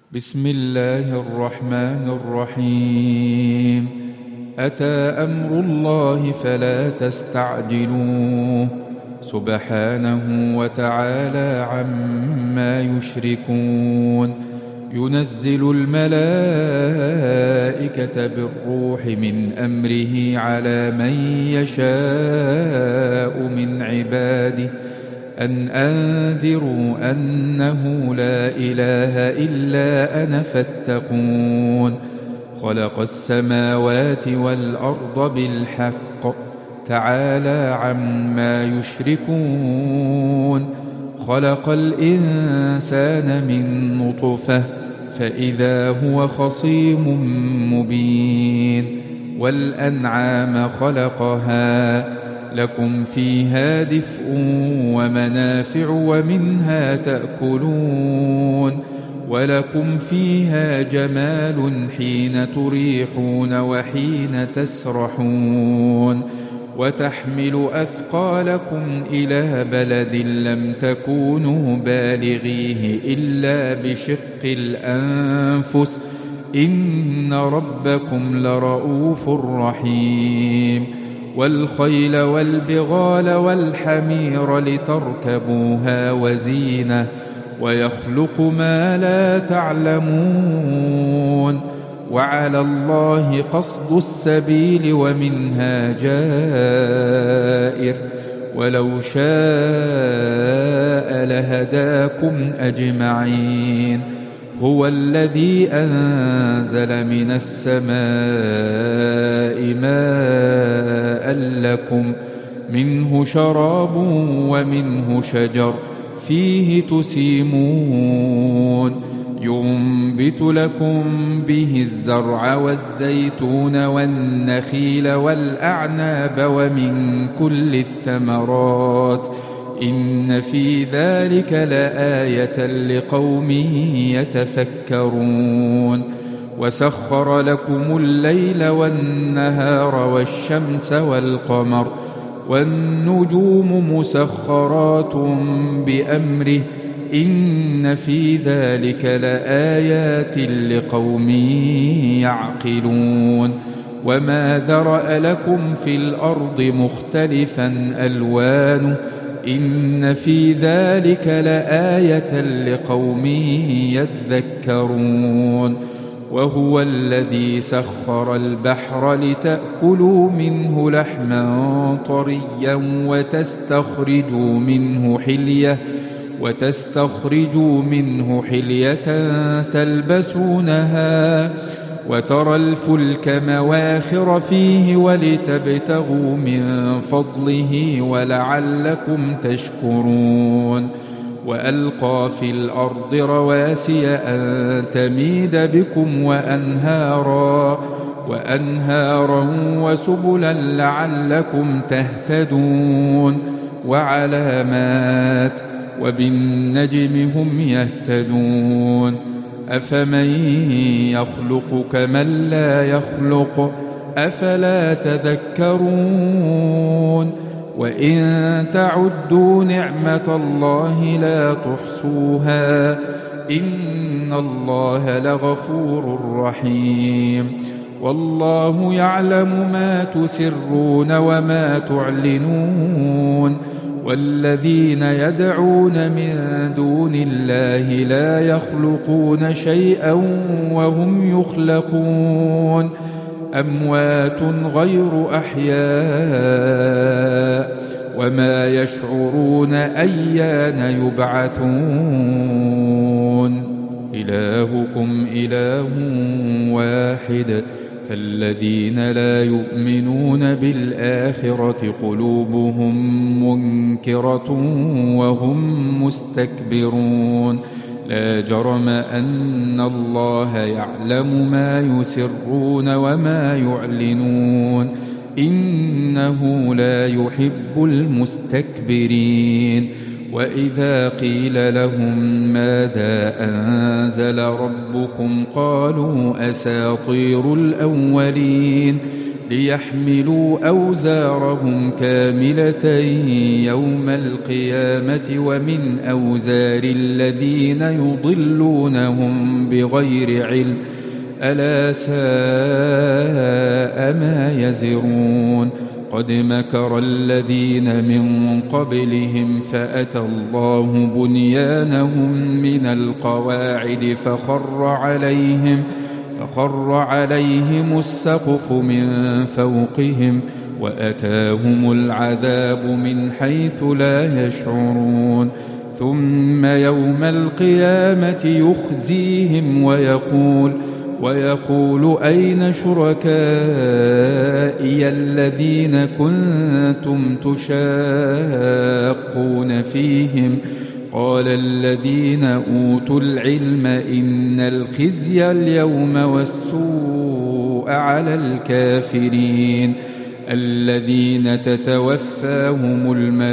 بسم الله الرحمن الرحيم. أتى أمر الله فلا تستعجلوه سبحانه وتعالى عما يشركون. ينزل الملائكة بالروح من أمره على من يشاء من عباده أن أنذروا أنه لا إله إلا أنا فاتقون. خلق السماوات والأرض بالحق تعالى عما يشركون. خلق الإنسان من نطفة فإذا هو خصيم مبين. والأنعام خلقها لكم فيها دفء ومنافع ومنها تأكلون. ولكم فيها جمال حين تريحون وحين تسرحون. وتحمل أثقالكم إلى بلد لم تكونوا بالغيه إلا بشق الأنفس إن ربكم لرؤوف رحيم. والخيل والبغال والحمير لتركبوها وزينة ويخلق ما لا تعلمون. وعلى الله قصد السبيل ومنها جائر ولو شاء لهداكم أجمعين. هو الذي أنزل من السماء ماء لكم منه شراب ومنه شجر فيه تسيمون. ينبت لكم به الزرع والزيتون والنخيل والأعناب ومن كل الثمرات إن في ذلك لآية لقوم يتفكرون. وسخر لكم الليل والنهار والشمس والقمر والنجوم مسخرات بأمره إن في ذلك لآيات لقوم يعقلون. وما ذرأ لكم في الأرض مختلفا ألوانه إن في ذلك لآية لقوم يذكرون. وهو الذي سخر البحر لتأكلوا منه لحما طريا وتستخرجوا منه حلية تلبسونها وترى الفلك مواخر فيه ولتبتغوا من فضله ولعلكم تشكرون. وألقى في الأرض رواسي أن تميد بكم وأنهارا وسبلا لعلكم تهتدون. وعلامات وبالنجم هم يهتدون. أفمن يخلق كمن لا يخلق أفلا تذكرون. وإن تعدوا نعمة الله لا تحصوها إن الله لغفور رحيم. والله يعلم ما تسرون وما تعلنون. والذين يدعون من دون الله لا يخلقون شيئا وهم يخلقون. أموات غير أحياء وما يشعرون أيان يبعثون. إلهكم إله واحد فالذين لا يؤمنون بالآخرة قلوبهم منكرة وهم مستكبرون. لا جرم أن الله يعلم ما يسرون وما يعلنون إنه لا يحب المستكبرين. وإذا قيل لهم ماذا أنزل ربكم قالوا أساطير الأولين ليحملوا أوزارهم كاملة يوم القيامة ومن أوزار الذين يضلونهم بغير علم ألا ساء ما يزرون قد مكر الذين من قبلهم فأتى الله بنيانهم من القواعد فخر عليهم السقف من فوقهم وأتاهم العذاب من حيث لا يشعرون ثم يوم القيامة يخزيهم ويقول أين شركائي الذين كنتم تشاقون فيهم قال الذين أوتوا العلم إن الخزي اليوم والسوء على الكافرين الذين تتوفاهم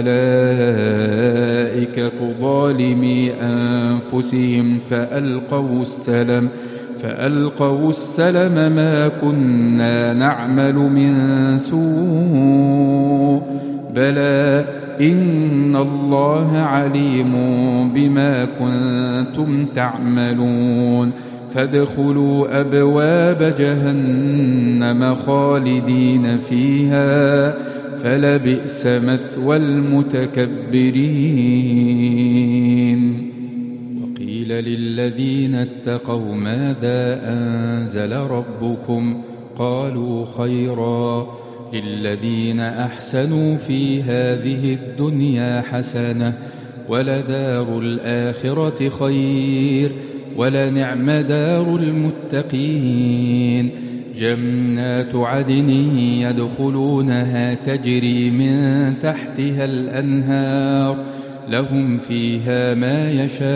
الملائكة ظالمي أنفسهم فألقوا السلم ما كنا نعمل من سوء بلى إن الله عليم بما كنتم تعملون فادخلوا أبواب جهنم خالدين فيها فلبئس مثوى المتكبرين وقيل للذين اتقوا ماذا أنزل ربكم قالوا خيرا للذين أحسنوا في هذه الدنيا حسنة ولدار الآخرة خير ولنعم دار المتقين جنات عدن يدخلونها تجري من تحتها الأنهار لهم فيها ما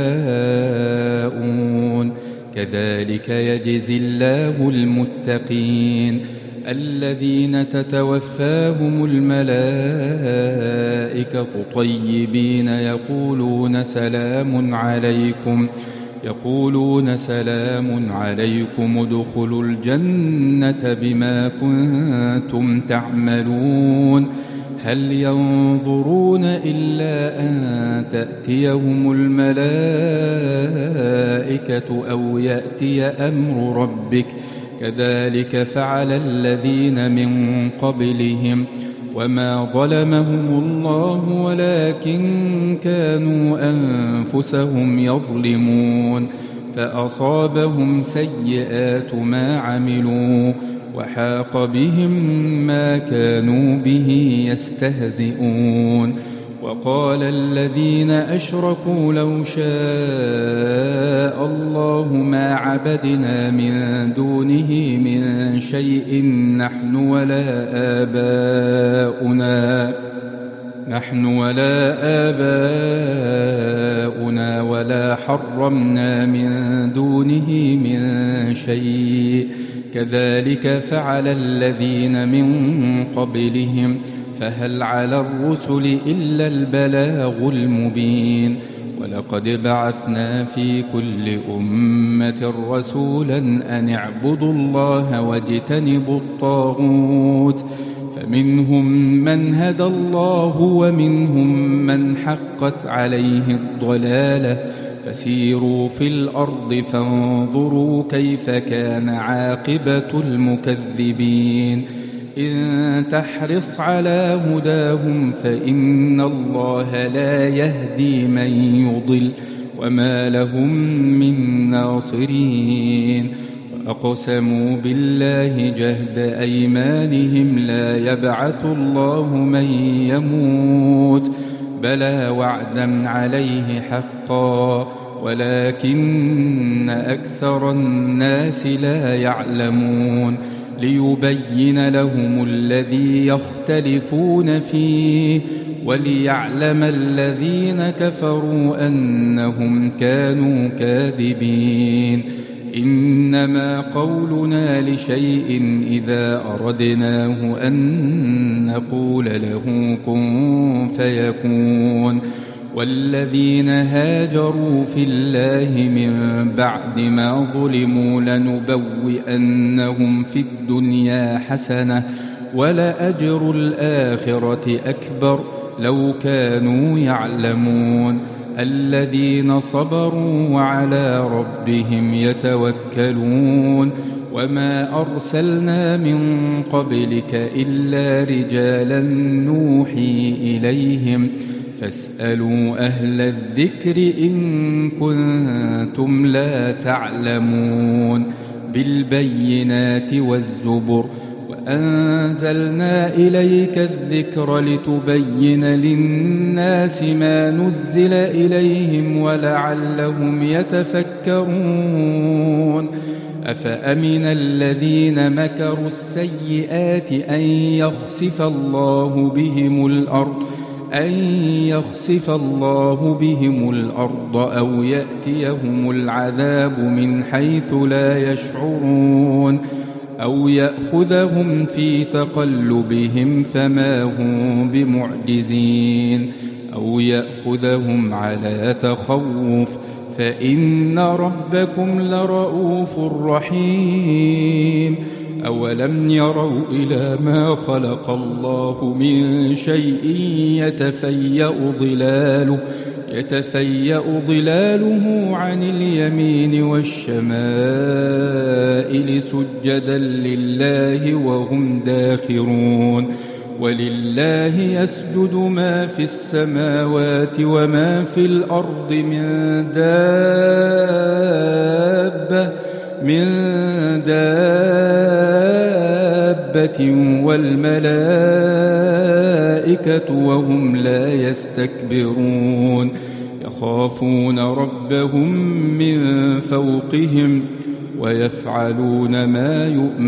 يشاءون كذلك يجزي الله المتقين الذين تتوفاهم الملائكة طيبين يقولون سلام عليكم ادخلوا الجنة بما كنتم تعملون هل ينظرون إلا أن تأتيهم الملائكة أو يأتي أمر ربك كذلك فعل الذين من قبلهم وما ظلمهم الله ولكن كانوا أنفسهم يظلمون فأصابهم سيئات ما عملوا وحاق بهم ما كانوا به يستهزئون وقال الذين أشركوا لو شاء الله ما عبدنا من دونه من شيء نحن ولا آباؤنا ولا حرمنا من دونه من شيء كذلك فعل الذين من قبلهم فهل على الرسل إلا البلاغ المبين ولقد بعثنا في كل أمة رسولا أن اعبدوا الله واجتنبوا الطاغوت فمنهم من هدى الله ومنهم من حقت عليه الضلالة فسيروا في الأرض فانظروا كيف كان عاقبة المكذبين إن تحرص على هداهم فإن الله لا يهدي من يضل وما لهم من ناصرين وأقسموا بالله جهد أيمانهم لا يبعث الله من يموت بلى وعدا عليه حقا ولكن أكثر الناس لا يعلمون ليبين لهم الذي يختلفون فيه وليعلم الذين كفروا أنهم كانوا كاذبين إنما قولنا لشيء إذا أردناه أن نقول له كن فيكون والذين هاجروا في الله من بعد ما ظلموا لنبوئنهم في الدنيا حسنة ولأجر الآخرة أكبر لو كانوا يعلمون الذين صبروا وعلى ربهم يتوكلون وما أرسلنا من قبلك إلا رجالا نوحي إليهم فاسألوا أهل الذكر إن كنتم لا تعلمون بالبينات والزبر وأنزلنا إليك الذكر لتبين للناس ما نزل إليهم ولعلهم يتفكرون أفأمن الذين مكروا السيئات أن يخسف الله بهم الأرض أو يأتيهم العذاب من حيث لا يشعرون أو يأخذهم في تقلبهم فما هم بمعجزين أو يأخذهم على تخوف فإن ربكم لرؤوف رحيم أولم يروا إلى ما خلق الله من شيء يتفيأ ظلاله عن اليمين والشمائل سجدا لله وهم داخرون ولله يسجد ما في السماوات وما في الأرض من دابة والملائكة وهم لا يستكبرون يخافون ربهم من فوقهم ويفعلون ما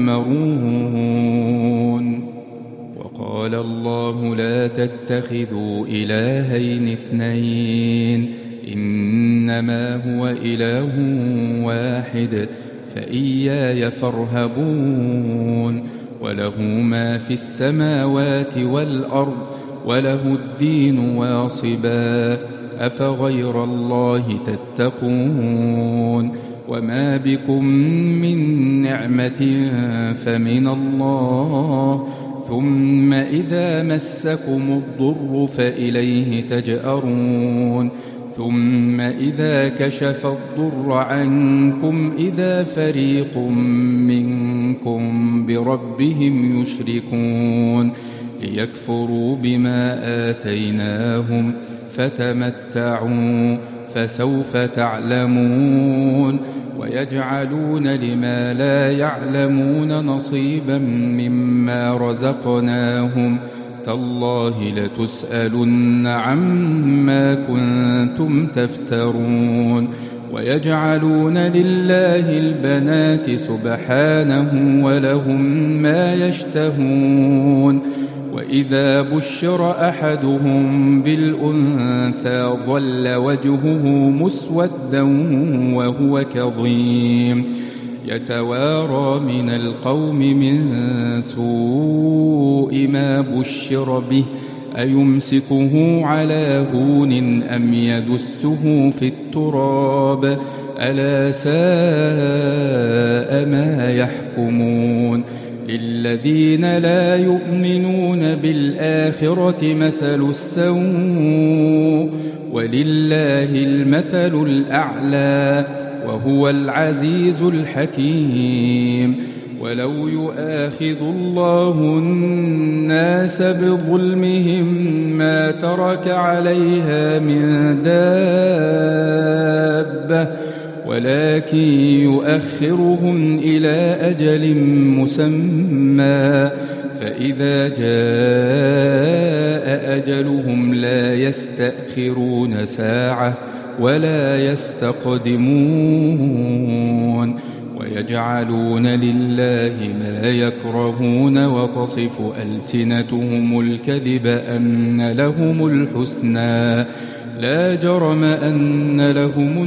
يؤمرون وقال الله لا تتخذوا إلهين اثنين إنما هو إله واحد فإياي فارهبون وله ما في السماوات والأرض وله الدين واصبا أفغير الله تتقون وما بكم من نعمة فمن الله ثم إذا مسكم الضر فإليه تجأرون ثم إذا كشف الضر عنكم إذا فريق منكم بربهم يشركون ليكفروا بما آتيناهم فتمتعوا فسوف تعلمون ويجعلون لما لا يعلمون نصيبا مما رزقناهم تالله لتسألن عما كنتم تفترون ويجعلون لله البنات سبحانه ولهم ما يشتهون وإذا بشر أحدهم بالأنثى ظل وجهه مسودا وهو كظيم يتوارى من القوم من سوء ما بشر به أيمسكه على هون أم يدسه في التراب ألا ساء ما يحكمون للذين لا يؤمنون بالآخرة مثل السوء ولله المثل الأعلى وهو العزيز الحكيم ولو يؤاخذ الله الناس بظلمهم ما ترك عليها من دابة ولكن يؤخرهم إلى أجل مسمى فإذا جاء أجلهم لا يستأخرون ساعة ولا يستقدمون ويجعلون لله ما يكرهون وتصف ألسنتهم الكذب أن لهم الحسنى لا جرم أن لهم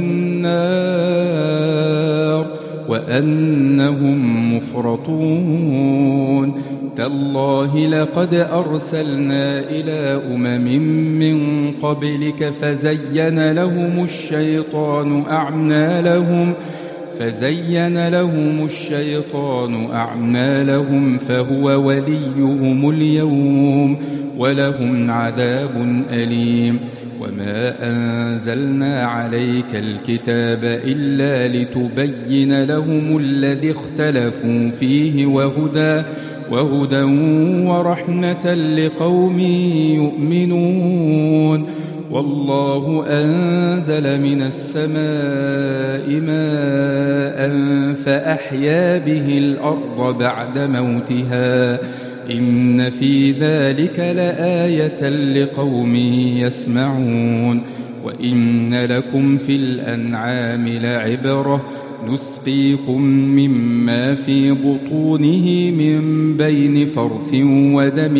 النار وأنهم مفرطون تالله لقد أرسلنا إلى من قبلك فزين لهم الشيطان فزين لهم الشيطان أعمالهم فهو وليهم اليوم ولهم عذاب أليم. وما أنزلنا عليك الكتاب إلا لتبين لهم الذي اختلفوا فيه وهدى ورحمة لقوم يؤمنون. والله أنزل من السماء ماء فأحيا به الأرض بعد موتها إن في ذلك لآية لقوم يسمعون. وإن لكم في الأنعام لعبرة نسقيكم مما في بطونه من بين فرث ودم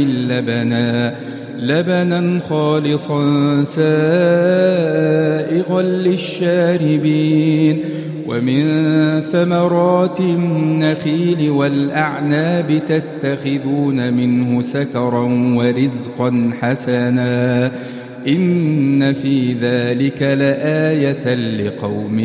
لبنا خالصا سائغا للشاربين. ومن ثمرات النخيل والأعناب تتخذون منه سكرا ورزقا حسنا إن في ذلك لآية لقوم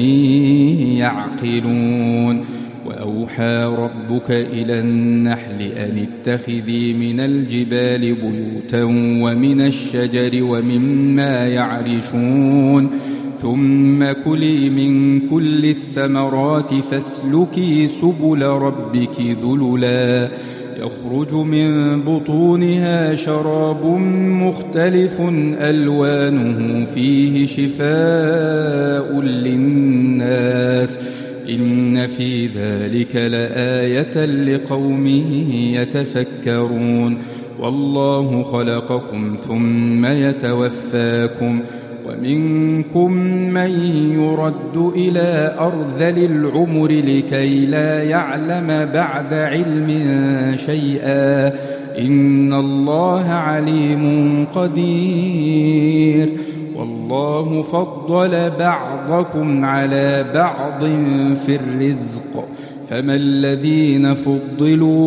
يعقلون. وأوحى ربك إلى النحل أن اتخذي من الجبال بيوتا ومن الشجر ومما يعرشون ثم كلي من كل الثمرات فاسلكي سبل ربك ذللا يخرج من بطونها شراب مختلف ألوانه فيه شفاء للناس إن في ذلك لآية لقوم يتفكرون. والله خلقكم ثم يتوفاكم ومنكم من يرد إلى أرذل العمر لكي لا يعلم بعد علم شيئا إن الله عليم قدير. والله فضل بعضكم على بعض في الرزق فما الذين فضلوا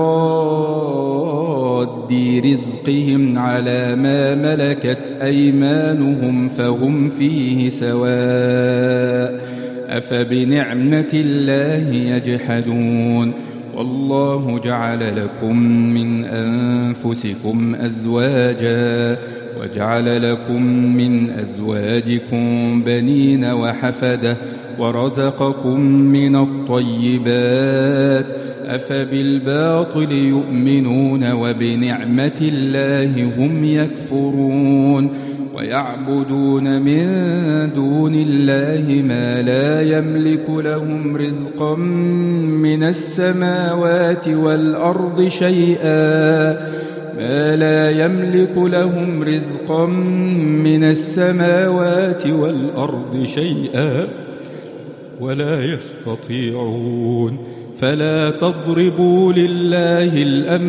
براد رزقهم على ما ملكت أيمانهم فهم فيه سواء أفبنعمة الله يجحدون. والله جعل لكم من أنفسكم أزواجا وجعل لكم من أزواجكم بنين وحفدة ورزقكم من الطيبات أفبالباطل يؤمنون وبنعمة الله هم يكفرون. ويعبدون من دون الله ما لا يملك لهم رزقا من السماوات والأرض شيئا ما لا يملك لهم رزقا من السماوات والأرض شيئا ولا يستطيعون. فلا تضربوا لله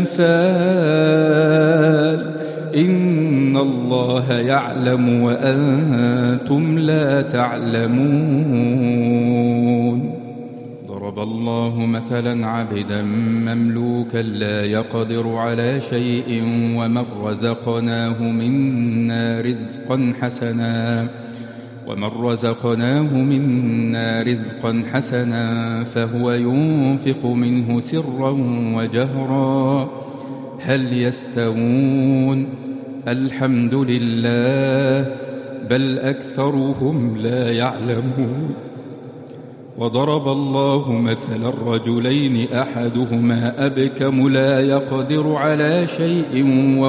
الأمثال إن الله يعلم وأنتم لا تعلمون. ضرب الله مثلا عبدا مملوكا لا يقدر على شيء ومن رزقناه منا رزقا حسنا فهو ينفق منه سرا وجهرا هل يستوون الحمد لله بل أكثرهم لا يعلمون. وضرب الله مثلا الرجلين أحدهما أبكم لا يقدر على شيء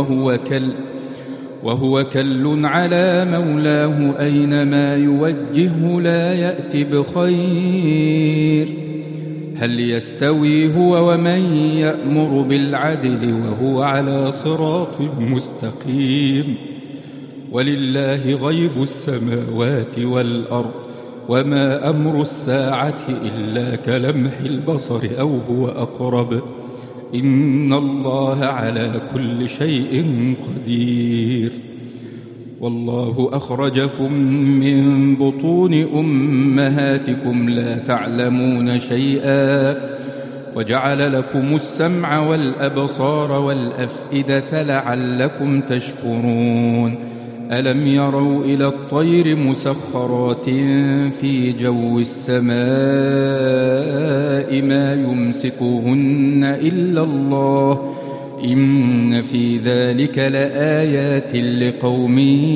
وهو كل على مولاه أينما يوجهه لا يأتي بخير هل يستوي هو ومن يأمر بالعدل وهو على صراط مستقيم. ولله غيب السماوات والأرض وما أمر الساعة إلا كلمح البصر أو هو أقرب إن الله على كل شيء قدير. والله أخرجكم من بطون أمهاتكم لا تعلمون شيئا وجعل لكم السمع والأبصار والأفئدة لعلكم تشكرون. ألم يروا إلى الطير مسخرات في جو السماء ما يمسكهن إلا الله إن في ذلك لآيات لقوم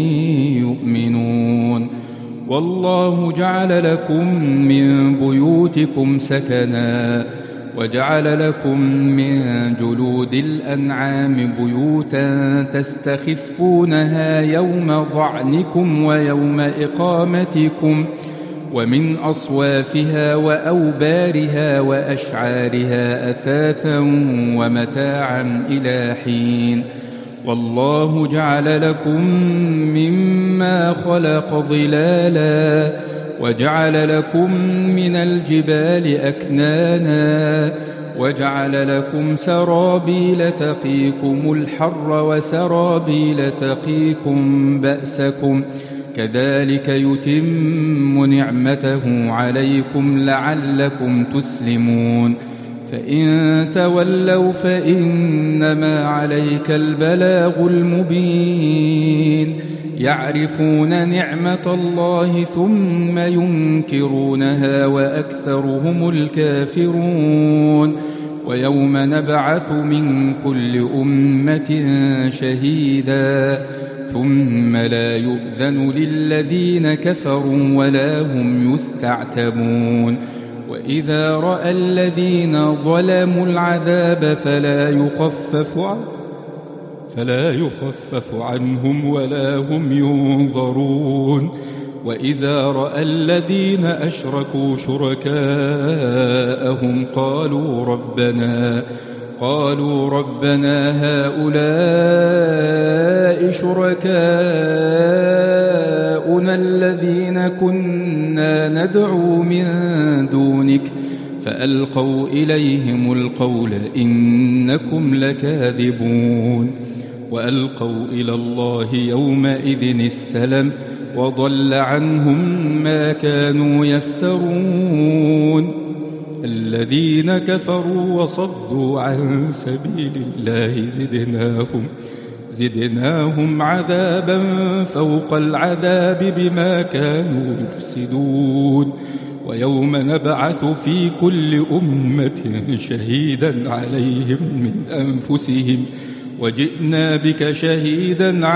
يؤمنون والله جعل لكم من بيوتكم سكنا وجعل لكم من جلود الأنعام بيوتا تستخفونها يوم ظعنكم ويوم إقامتكم ومن أصوافها وأوبارها وأشعارها أثاثا ومتاعا إلى حين والله جعل لكم مما خلق ظلالا وجعل لكم من الجبال أكنانا وجعل لكم سرابيل تقيكم الحر وسرابيل تقيكم بأسكم كذلك يتم نعمته عليكم لعلكم تسلمون فإن تولوا فإنما عليك البلاغ المبين يعرفون نعمة الله ثم ينكرونها وأكثرهم الكافرون ويوم نبعث من كل أمة شهيدا ثم لا يؤذن للذين كفروا ولا هم يستعتبون وإذا رأى الذين ظلموا العذاب فلا يخفف عنهم ولا هم ينظرون وإذا رأى الذين أشركوا شركاءهم قالوا ربنا هؤلاء شركاؤنا الذين كنا ندعو من دونك فألقوا إليهم القول إنكم لكاذبون وألقوا إلى الله يومئذ السلم وضل عنهم ما كانوا يفترون الذين كفروا وصدوا عن سبيل الله زدناهم عذابا فوق العذاب بما كانوا يفسدون ويوم نبعث في كل أمة شهيدا عليهم من أنفسهم وجئنا بك شهيدا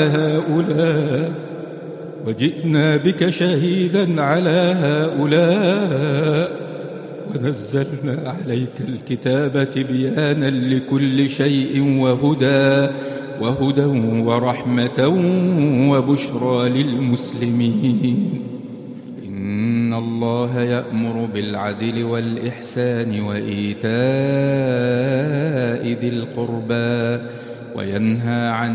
على هؤلاء ونزلنا عليك الكتاب تبيانا لكل شيء وهدى ورحمة وبشرى للمسلمين إن الله يأمر بالعدل والإحسان وإيتاء ذي القربى وينهى عن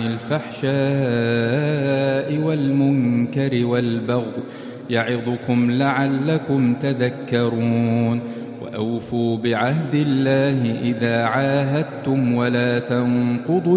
الفحشاء والمنكر والبغي يعظكم لعلكم تذكرون وأوفوا بعهد الله إذا عاهدتم ولا تنقضوا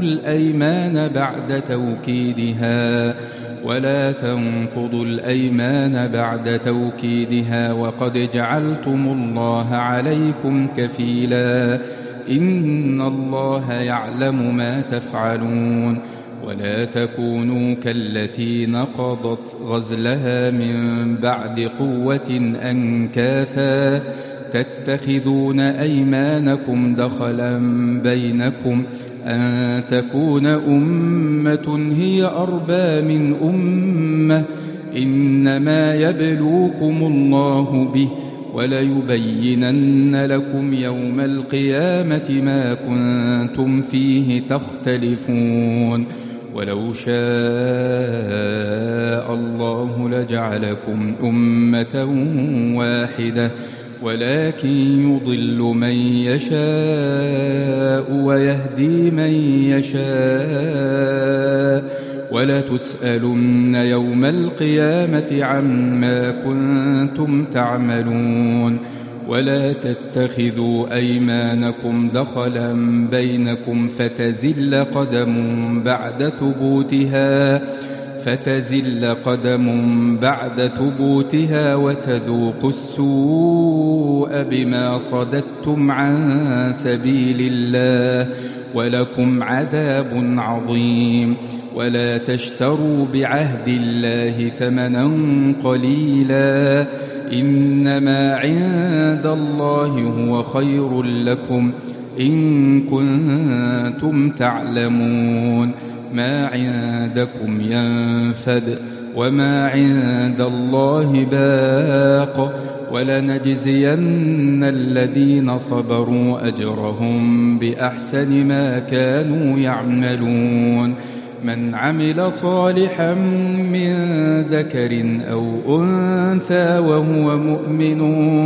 الأيمان بعد توكيدها وقد جعلتم الله عليكم كفيلا إن الله يعلم ما تفعلون ولا تكونوا كالتي نقضت غزلها من بعد قوة أنكاثا تتخذون أيمانكم دخلا بينكم أن تكون أمة هي أربى من أمة إنما يبلوكم الله به وليبينن لكم يوم القيامة ما كنتم فيه تختلفون ولو شاء الله لجعلكم أمة واحدة ولكن يضل من يشاء ويهدي من يشاء ولتسألن يوم القيامة عما كنتم تعملون ولا تتخذوا أيمانكم دخلا بينكم فتزل قدم بعد ثبوتها وتذوقوا السوء بما صددتم عن سبيل الله ولكم عذاب عظيم. ولا تشتروا بعهد الله ثمنا قليلا، إنما عند الله هو خير لكم إن كنتم تعلمون. ما عندكم ينفد وما عند الله باق، ولنجزين الذين صبروا أجرهم بأحسن ما كانوا يعملون. من عمل صالحا من ذكر أو أنثى وهو مؤمن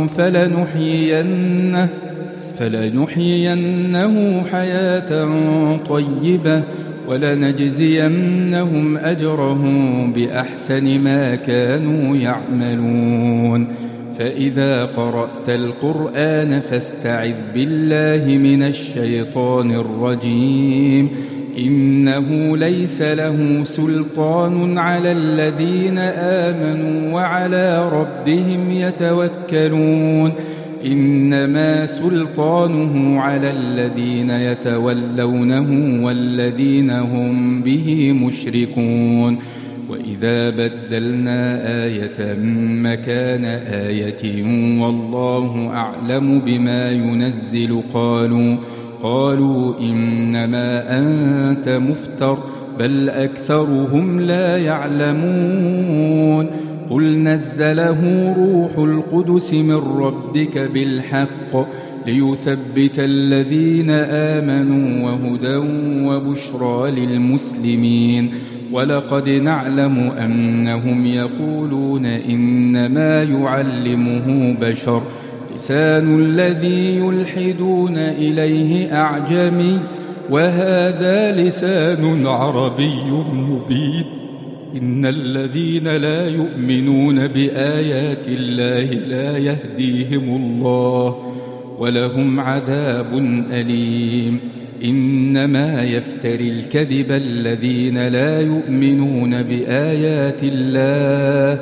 فلنحيينه حياة طيبة ولنجزينهم أجرهم بأحسن ما كانوا يعملون. فإذا قرأت القرآن فاستعذ بالله من الشيطان الرجيم. إنه ليس له سلطان على الذين آمنوا وعلى ربهم يتوكلون، إنما سلطانه على الذين يتولونه والذين هم به مشركون. وإذا بدلنا آية مكان آية والله أعلم بما ينزل قالوا إنما أنت مفتر بل أكثرهم لا يعلمون. قل نزله روح القدس من ربك بالحق ليثبت الذين آمنوا وهدى وبشرى للمسلمين. ولقد نعلم أنهم يقولون إنما يعلمه بشر، لسان الذي يلحدون إليه أعجمي وهذا لسان عربي مبين. إن الذين لا يؤمنون بآيات الله لا يهديهم الله ولهم عذاب أليم. إنما يفتري الكذب الذين لا يؤمنون بآيات الله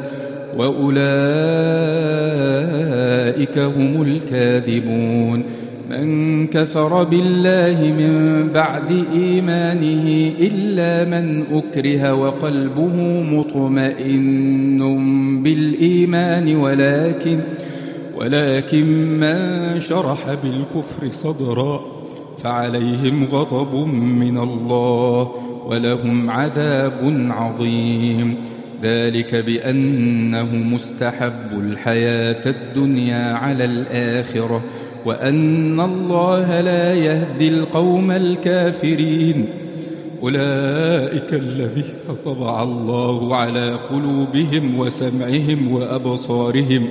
وأولئك هم الكاذبون. من كفر بالله من بعد إيمانه إلا من أكره وقلبه مطمئن بالإيمان ولكن من شرح بالكفر صدرا فعليهم غضب من الله ولهم عذاب عظيم. ذلك بأنه مستحب الحياة الدنيا على الآخرة وأن الله لا يهدي القوم الكافرين. أولئك الذين طبع الله على قلوبهم وسمعهم وأبصارهم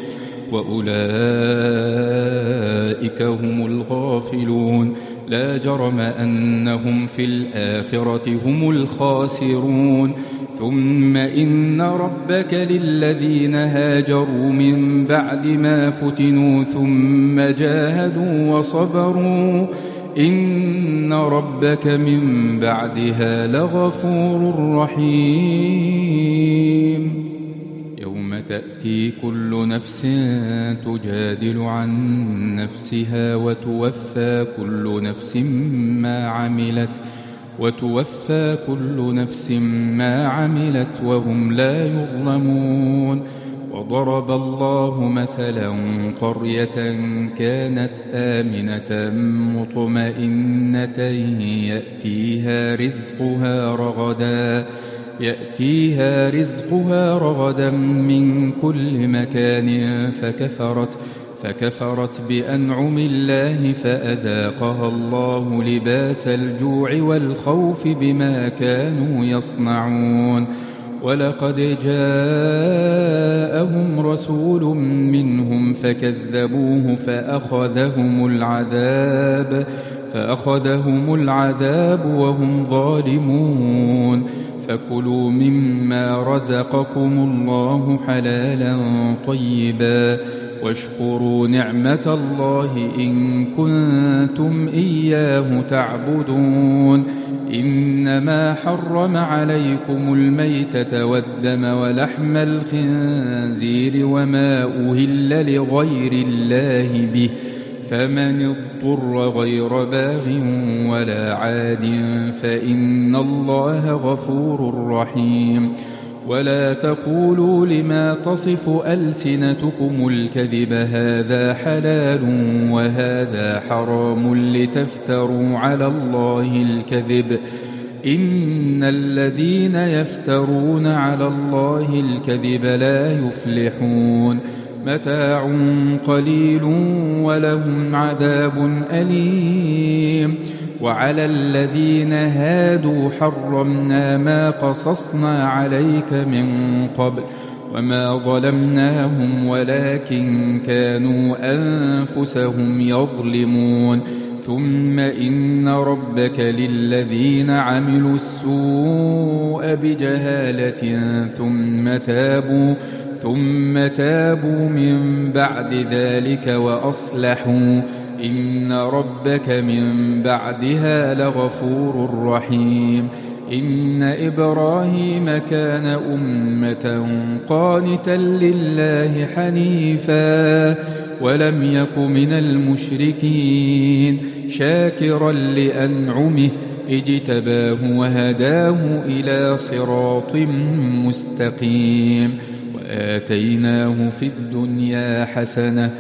وأولئك هم الغافلون. لا جرم أنهم في الآخرة هم الخاسرون. ثم إن ربك للذين هاجروا من بعد ما فتنوا ثم جاهدوا وصبروا إن ربك من بعدها لغفور رحيم. يوم تأتي كل نفس تجادل عن نفسها وتوفى كل نفس ما عملت وهم لا يظلمون. وضرب الله مثلا قرية كانت آمنة مطمئنة يأتيها رزقها رغدا من كل مكان فكفرت بأنعم الله فأذاقها الله لباس الجوع والخوف بما كانوا يصنعون. ولقد جاءهم رسول منهم فكذبوه فأخذهم العذاب وهم ظالمون. فكلوا مما رزقكم الله حلالا طيبا واشكروا نعمة الله إن كنتم إياه تعبدون. إنما حرم عليكم الميتة والدم ولحم الخنزير وما أهل لغير الله به فمن اضطر غير باغ ولا عاد فإن الله غفور رحيم. ولا تقولوا لما تصف ألسنتكم الكذب هذا حلال وهذا حرام لتفتروا على الله الكذب إن الذين يفترون على الله الكذب لا يفلحون. متاع قليل ولهم عذاب أليم. وعلى الذين هادوا حرمنا ما قصصنا عليك من قبل وما ظلمناهم ولكن كانوا أنفسهم يظلمون. ثم إن ربك للذين عملوا السوء بجهالة ثم تابوا من بعد ذلك وأصلحوا إن ربك من بعدها لغفور رحيم. إن إبراهيم كان أمة قانتا لله حنيفا ولم يك من المشركين شاكرا لأنعمه اجتباه وهداه إلى صراط مستقيم. وآتيناه في الدنيا حسنة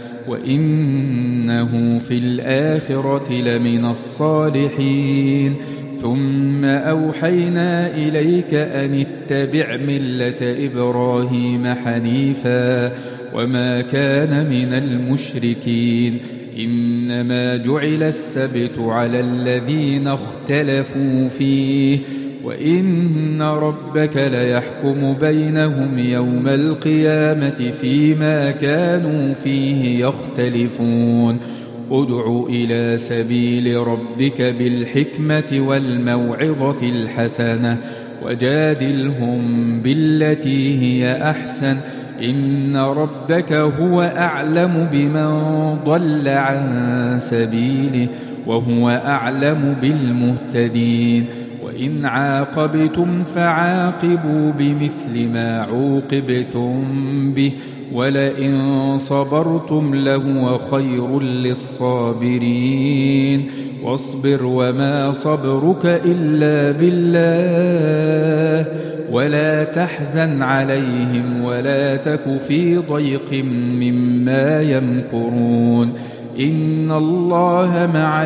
وإنه في الآخرة لمن الصالحين. ثم أوحينا إليك أن اتبع ملة إبراهيم حنيفا وما كان من المشركين. إنما جعل السبت على الذين اختلفوا فيه وإن ربك ليحكم بينهم يوم القيامة فيما كانوا فيه يختلفون. ادع إلى سبيل ربك بالحكمة والموعظة الحسنة وجادلهم بالتي هي أحسن إن ربك هو أعلم بمن ضل عن سبيله وهو أعلم بالمهتدين. وإن عاقبتم فعاقبوا بمثل ما عوقبتم به ولئن صبرتم لهو خير للصابرين. واصبر وما صبرك إلا بالله ولا تحزن عليهم ولا تك في ضيق مما يمكرون. إن الله مع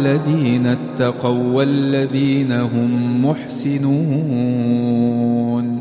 الذين اتقوا والذين هم محسنون.